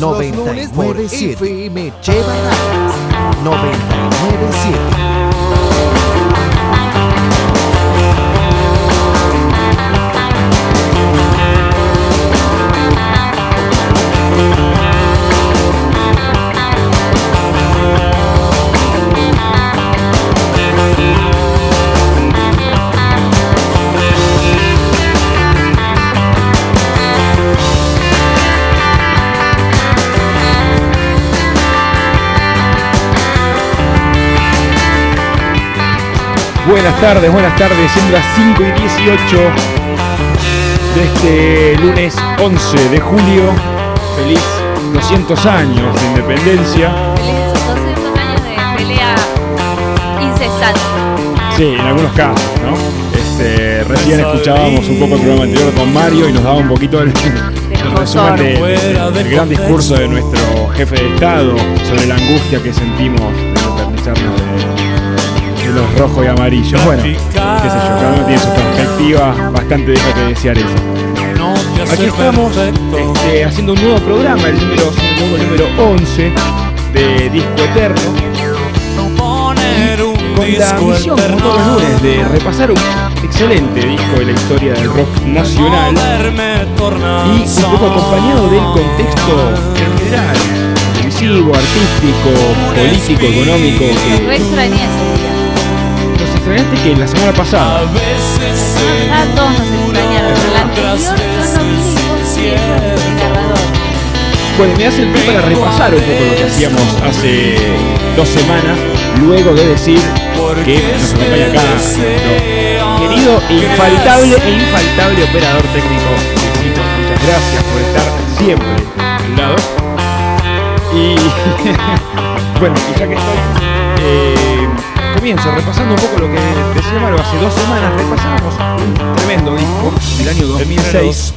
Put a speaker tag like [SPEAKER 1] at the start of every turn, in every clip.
[SPEAKER 1] los lunes por FM Cheva Radio 99.7.
[SPEAKER 2] Buenas tardes, siendo las 5:18 de este lunes 11 de julio. Feliz 200 años de independencia.
[SPEAKER 3] Feliz 200 años de pelea incesante.
[SPEAKER 2] Sí, en algunos casos, ¿no? Recién escuchábamos un poco el programa anterior con Mario y nos daba un poquito el resumen del gran discurso de nuestro jefe de Estado sobre la angustia que sentimos de independizarnos de los rojos y amarillos. Bueno, qué sé yo, cada uno tiene su perspectiva, bastante deja que desear eso. Aquí estamos haciendo un nuevo programa, el número 11 de Disco Eterno, con la misión, como todos los lunes, de repasar un excelente disco de la historia del rock nacional y un poco acompañado del contexto en general, televisivo, artístico, político, económico.
[SPEAKER 3] Re extrañé ese día.
[SPEAKER 2] Nos extrañaste que la semana pasada.
[SPEAKER 3] A todos nos extrañaron, pero la anterior yo no vine y vos sí, el narrador.
[SPEAKER 2] Bueno, me hace el pie para repasar un poco lo que hacíamos hace 2 semanas, luego de decir que nos acompaña acá nuestro querido e infaltable operador técnico. Muchas gracias por estar siempre al lado. Y bueno, y ya que estoy, comienzo repasando un poco lo que decía Mario. Hace 2 semanas repasamos un tremendo disco del año 2006,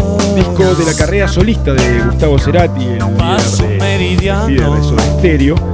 [SPEAKER 2] disco de la carrera solista de Gustavo Cerati, el líder de Soda Stereo,